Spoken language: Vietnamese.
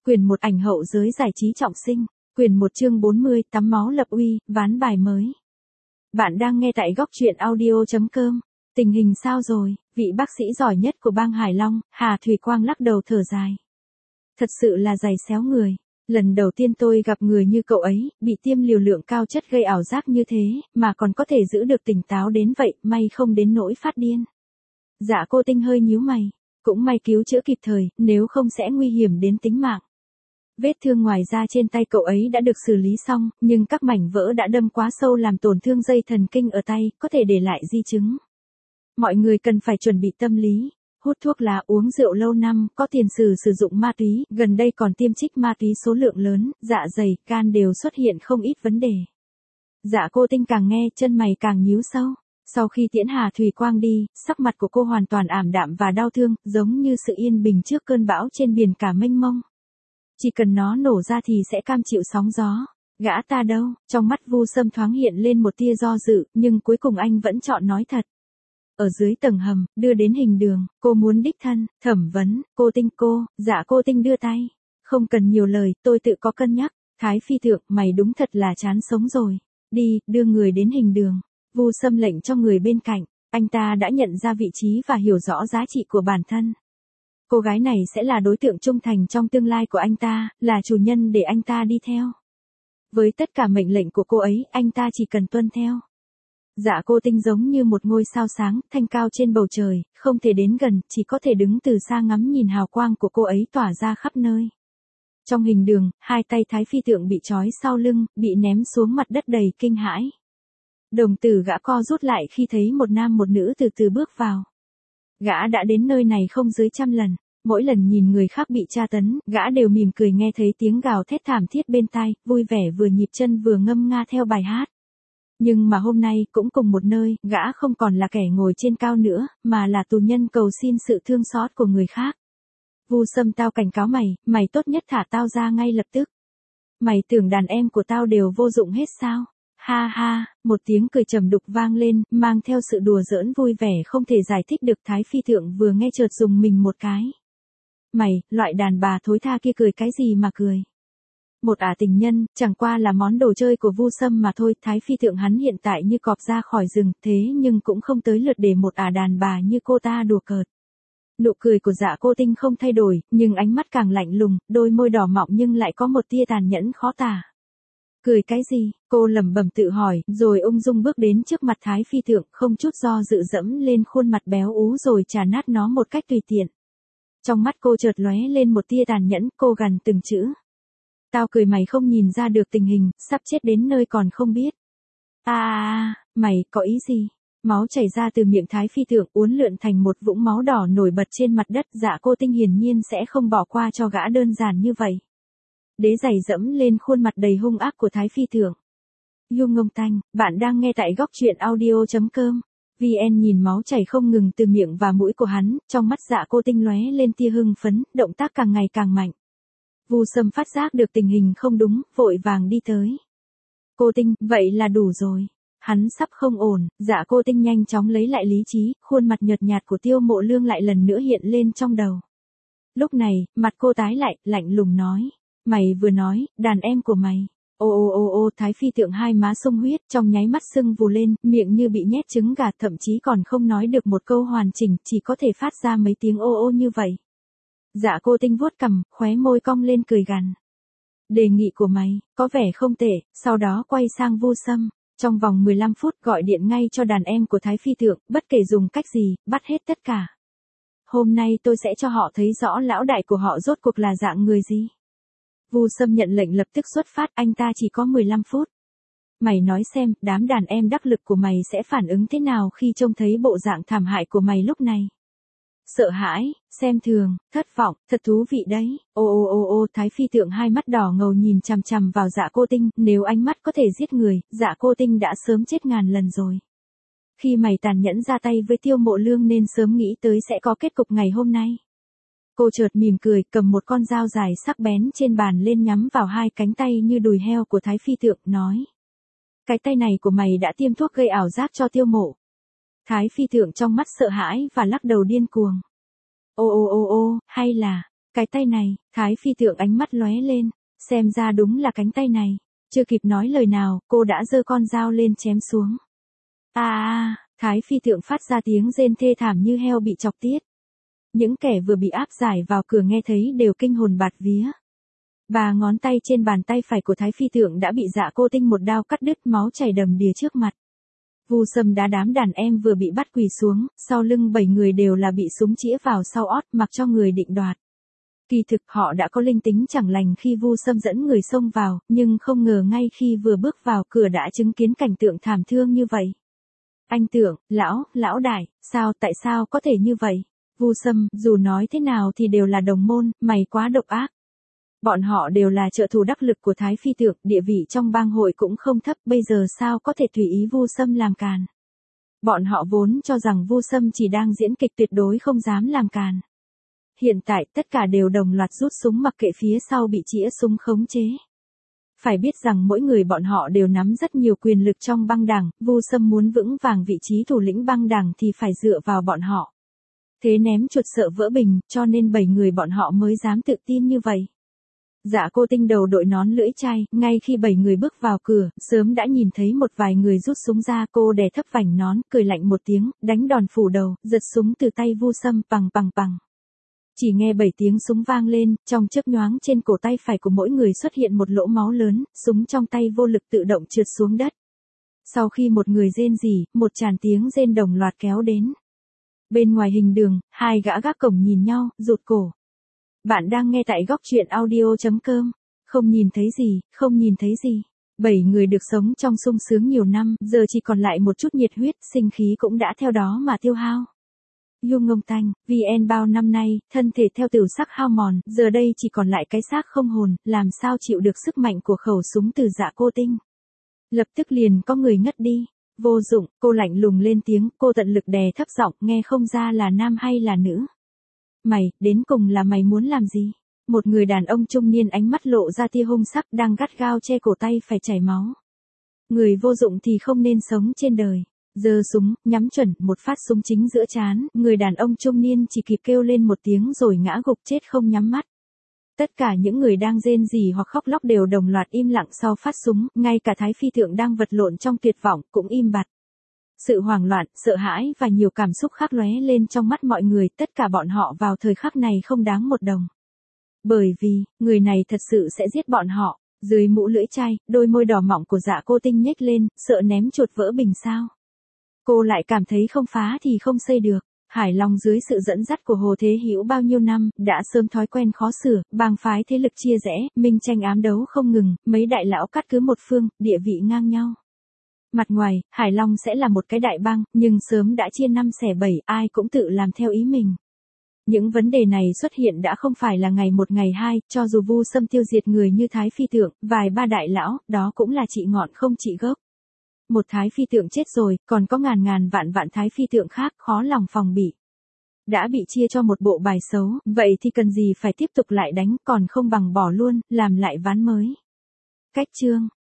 Quyền 1 ảnh hậu giới giải trí trọng sinh. Quyền 1 chương 40 tắm máu lập uy, ván bài mới. Bạn đang nghe tại góc truyện audio.com. Tình hình sao rồi? Vị bác sĩ giỏi nhất của bang Hải Long, Hà Thùy Quang lắc đầu thở dài. Thật sự là dày xéo người. Lần đầu tiên tôi gặp người như cậu ấy, bị tiêm liều lượng cao chất gây ảo giác như thế, mà còn có thể giữ được tỉnh táo đến vậy, may không đến nỗi phát điên. Dạ cô Tinh hơi nhíu mày. Cũng may cứu chữa kịp thời, nếu không sẽ nguy hiểm đến tính mạng. Vết thương ngoài da trên tay cậu ấy đã được xử lý xong, nhưng các mảnh vỡ đã đâm quá sâu làm tổn thương dây thần kinh ở tay, có thể để lại di chứng. Mọi người cần phải chuẩn bị tâm lý. Hút thuốc lá, uống rượu lâu năm, có tiền sử sử dụng ma túy, gần đây còn tiêm trích ma túy số lượng lớn, dạ dày, gan đều xuất hiện không ít vấn đề. Dạ cô Tinh càng nghe, chân mày càng nhíu sâu. Sau khi tiễn Hà Thùy Quang đi, sắc mặt của cô hoàn toàn ảm đạm và đau thương, giống như sự yên bình trước cơn bão trên biển cả mênh mông. Chỉ cần nó nổ ra thì sẽ cam chịu sóng gió. Gã ta đâu? Trong mắt Vu Sâm thoáng hiện lên một tia do dự, nhưng cuối cùng anh vẫn chọn nói thật. Ở dưới tầng hầm, đưa đến hình đường, cô muốn đích thân, thẩm vấn, cô Tinh cô, dạ cô Tinh đưa tay. Không cần nhiều lời, tôi tự có cân nhắc. Thái phi thượng, mày đúng thật là chán sống rồi. Đi, đưa người đến hình đường. Vu Sâm lệnh cho người bên cạnh, anh ta đã nhận ra vị trí và hiểu rõ giá trị của bản thân. Cô gái này sẽ là đối tượng trung thành trong tương lai của anh ta, là chủ nhân để anh ta đi theo. Với tất cả mệnh lệnh của cô ấy, anh ta chỉ cần tuân theo. Dạ cô Tinh giống như một ngôi sao sáng, thanh cao trên bầu trời, không thể đến gần, chỉ có thể đứng từ xa ngắm nhìn hào quang của cô ấy tỏa ra khắp nơi. Trong hình đường, hai tay Thái phi tượng bị trói sau lưng, bị ném xuống mặt đất đầy kinh hãi. Đồng tử gã co rút lại khi thấy một nam một nữ từ từ bước vào. Gã đã đến nơi này không dưới 100 lần, mỗi lần nhìn người khác bị tra tấn, gã đều mỉm cười nghe thấy tiếng gào thét thảm thiết bên tai, vui vẻ vừa nhịp chân vừa ngâm nga theo bài hát. Nhưng mà hôm nay, cũng cùng một nơi, gã không còn là kẻ ngồi trên cao nữa, mà là tù nhân cầu xin sự thương xót của người khác. Vu Sâm, tao cảnh cáo mày tốt nhất thả tao ra ngay lập tức. Mày tưởng đàn em của tao đều vô dụng hết sao? Ha ha, một tiếng cười trầm đục vang lên, mang theo sự đùa giỡn vui vẻ không thể giải thích được. Thái phi thượng vừa nghe chợt dùng mình một cái. Mày, loại đàn bà thối tha kia cười cái gì mà cười? Một tình nhân, chẳng qua là món đồ chơi của Vu Sâm mà thôi. Thái phi thượng hắn hiện tại như cọp ra khỏi rừng, thế nhưng cũng không tới lượt để một đàn bà như cô ta đùa cợt. Nụ cười của Dạ cô Tinh không thay đổi, nhưng ánh mắt càng lạnh lùng, đôi môi đỏ mọng nhưng lại có một tia tàn nhẫn khó tả. Cười cái gì? Cô lẩm bẩm tự hỏi, rồi ung dung bước đến trước mặt Thái phi thượng, không chút do dự dẫm lên khuôn mặt béo ú rồi trà nát nó một cách tùy tiện. Trong mắt cô chợt lóe lên một tia tàn nhẫn, cô gằn từng chữ. Tao cười mày không nhìn ra được tình hình, sắp chết đến nơi còn không biết. Mày có ý gì? Máu chảy ra từ miệng Thái phi thượng, uốn lượn thành một vũng máu đỏ nổi bật trên mặt đất. Dạ cô Tinh hiển nhiên sẽ không bỏ qua cho gã đơn giản như vậy. Đế giày dẫm lên khuôn mặt đầy hung ác của Thái phi thượng. Dung ngông tanh, bạn đang nghe tại góc truyện audio.com. VN nhìn máu chảy không ngừng từ miệng và mũi của hắn, trong mắt Dạ cô Tinh lóe lên tia hưng phấn, động tác càng ngày càng mạnh. Vu Sâm phát giác được tình hình không đúng, vội vàng đi tới. Cô Tinh, vậy là đủ rồi. Hắn sắp không ổn. Dạ cô Tinh nhanh chóng lấy lại lý trí, khuôn mặt nhợt nhạt của Tiêu Mộ Lương lại lần nữa hiện lên trong đầu. Lúc này, mặt cô tái lại, lạnh lùng nói. Mày vừa nói, đàn em của mày. Ô, Thái phi thượng hai má sung huyết, trong nháy mắt sưng vù lên, miệng như bị nhét trứng gà, thậm chí còn không nói được một câu hoàn chỉnh, chỉ có thể phát ra mấy tiếng ô như vậy. Dạ cô Tinh vuốt cằm, khóe môi cong lên cười gằn. Đề nghị của mày, có vẻ không tệ, sau đó quay sang Vu Sâm. Trong vòng 15 phút gọi điện ngay cho đàn em của Thái phi thượng, bất kể dùng cách gì, bắt hết tất cả. Hôm nay tôi sẽ cho họ thấy rõ lão đại của họ rốt cuộc là dạng người gì. Vu Sâm nhận lệnh lập tức xuất phát, anh ta chỉ có 15 phút. Mày nói xem, đám đàn em đắc lực của mày sẽ phản ứng thế nào khi trông thấy bộ dạng thảm hại của mày lúc này? Sợ hãi, xem thường, thất vọng, thật thú vị đấy. Ô, Thái phi thượng hai mắt đỏ ngầu nhìn chằm chằm vào Dạ cô Tinh, nếu ánh mắt có thể giết người, Dạ cô Tinh đã sớm chết ngàn lần rồi. Khi mày tàn nhẫn ra tay với Tiêu Mộ Lương nên sớm nghĩ tới sẽ có kết cục ngày hôm nay. Cô chợt mỉm cười, cầm một con dao dài sắc bén trên bàn lên nhắm vào hai cánh tay như đùi heo của Thái phi thượng, nói. Cái tay này của mày đã tiêm thuốc gây ảo giác cho Tiêu Mộ. Thái phi thượng trong mắt sợ hãi và lắc đầu điên cuồng. Ô, hay là, Cái tay này, Thái phi tượng ánh mắt lóe lên, xem ra đúng là cánh tay này. Chưa kịp nói lời nào, cô đã giơ con dao lên chém xuống. Thái phi tượng phát ra tiếng rên thê thảm như heo bị chọc tiết. Những kẻ vừa bị áp giải vào cửa nghe thấy đều kinh hồn bạt vía. 3 ngón tay trên bàn tay phải của Thái phi tượng đã bị Dạ Cô Tinh một đao cắt đứt, máu chảy đầm đìa trước mặt. Vu Sâm đá đám đàn em vừa bị bắt quỳ xuống, sau lưng 7 người đều là bị súng chĩa vào sau ót mặc cho người định đoạt. Kỳ thực họ đã có linh tính chẳng lành khi Vu Sâm dẫn người xông vào, nhưng không ngờ ngay khi vừa bước vào cửa đã chứng kiến cảnh tượng thảm thương như vậy. Anh Tượng, lão đại, tại sao có thể như vậy? Vu Sâm, dù nói thế nào thì đều là đồng môn, mày quá độc ác. Bọn họ đều là trợ thủ đắc lực của Thái phi tượng, địa vị trong bang hội cũng không thấp, bây giờ sao có thể tùy ý Vu Sâm làm càn. Bọn họ vốn cho rằng Vu Sâm chỉ đang diễn kịch, tuyệt đối không dám làm càn. Hiện tại tất cả đều đồng loạt rút súng mặc kệ phía sau bị chĩa súng khống chế. Phải biết rằng mỗi người bọn họ đều nắm rất nhiều quyền lực trong băng đảng, Vu Sâm muốn vững vàng vị trí thủ lĩnh băng đảng thì phải dựa vào bọn họ. Thế ném chuột sợ vỡ bình, cho nên 7 người bọn họ mới dám tự tin như vậy. Dạ Cô Tinh đầu đội nón lưỡi chai, ngay khi 7 người bước vào cửa, sớm đã nhìn thấy một vài người rút súng ra, cô đè thấp vành nón, cười lạnh một tiếng, đánh đòn phủ đầu, giật súng từ tay Vu Sâm, bằng. Chỉ nghe 7 tiếng súng vang lên, trong chớp nhoáng trên cổ tay phải của mỗi người xuất hiện một lỗ máu lớn, súng trong tay vô lực tự động trượt xuống đất. Sau khi một người rên rỉ, một tràng tiếng rên đồng loạt kéo đến. Bên ngoài hình đường, 2 gã gác cổng nhìn nhau, rụt cổ. Bạn đang nghe tại góc truyện audio.com. Không nhìn thấy gì. 7 người được sống trong sung sướng nhiều năm, giờ chỉ còn lại một chút nhiệt huyết, sinh khí cũng đã theo đó mà tiêu hao. Ngông tanh, VN bao năm nay, thân thể theo tiểu sắc hao mòn, giờ đây chỉ còn lại cái xác không hồn, làm sao chịu được sức mạnh của khẩu súng từ Dạ Cô Tinh. Lập tức liền có người ngất đi. Vô dụng, cô lạnh lùng lên tiếng, cô tận lực đè thấp giọng, nghe không ra là nam hay là nữ. Mày, đến cùng là mày muốn làm gì? Một người đàn ông trung niên ánh mắt lộ ra tia hung sắc đang gắt gao che cổ tay phải chảy máu. Người vô dụng thì không nên sống trên đời. Giơ súng, nhắm chuẩn, một phát súng chính giữa trán, người đàn ông trung niên chỉ kịp kêu lên một tiếng rồi ngã gục chết không nhắm mắt. Tất cả những người đang rên rỉ hoặc khóc lóc đều đồng loạt im lặng sau phát súng, ngay cả Thái phi tượng đang vật lộn trong tuyệt vọng cũng im bặt. Sự hoảng loạn, sợ hãi và nhiều cảm xúc khác lóe lên trong mắt mọi người, tất cả bọn họ vào thời khắc này không đáng một đồng. Bởi vì, người này thật sự sẽ giết bọn họ. Dưới mũ lưỡi chai, đôi môi đỏ mọng của Dạ Cô Tinh nhếch lên, sợ ném chuột vỡ bình sao. Cô lại cảm thấy không phá thì không xây được. Hải Long dưới sự dẫn dắt của Hồ Thế Hữu bao nhiêu năm, đã sớm thói quen khó sửa, bang phái thế lực chia rẽ, minh tranh ám đấu không ngừng, mấy đại lão cắt cứ một phương, địa vị ngang nhau. Mặt ngoài, Hải Long sẽ là một cái đại bang, nhưng sớm đã chia 5 xẻ 7, ai cũng tự làm theo ý mình. Những vấn đề này xuất hiện đã không phải là ngày một ngày hai, cho dù Vu Sâm tiêu diệt người như Thái phi tượng, vài ba đại lão, đó cũng là trị ngọn không trị gốc. Một Thái phi tượng chết rồi, còn có ngàn vạn Thái phi tượng khác, khó lòng phòng bị. Đã bị chia cho một bộ bài xấu, vậy thì cần gì phải tiếp tục lại đánh, còn không bằng bỏ luôn, làm lại ván mới. Cách chương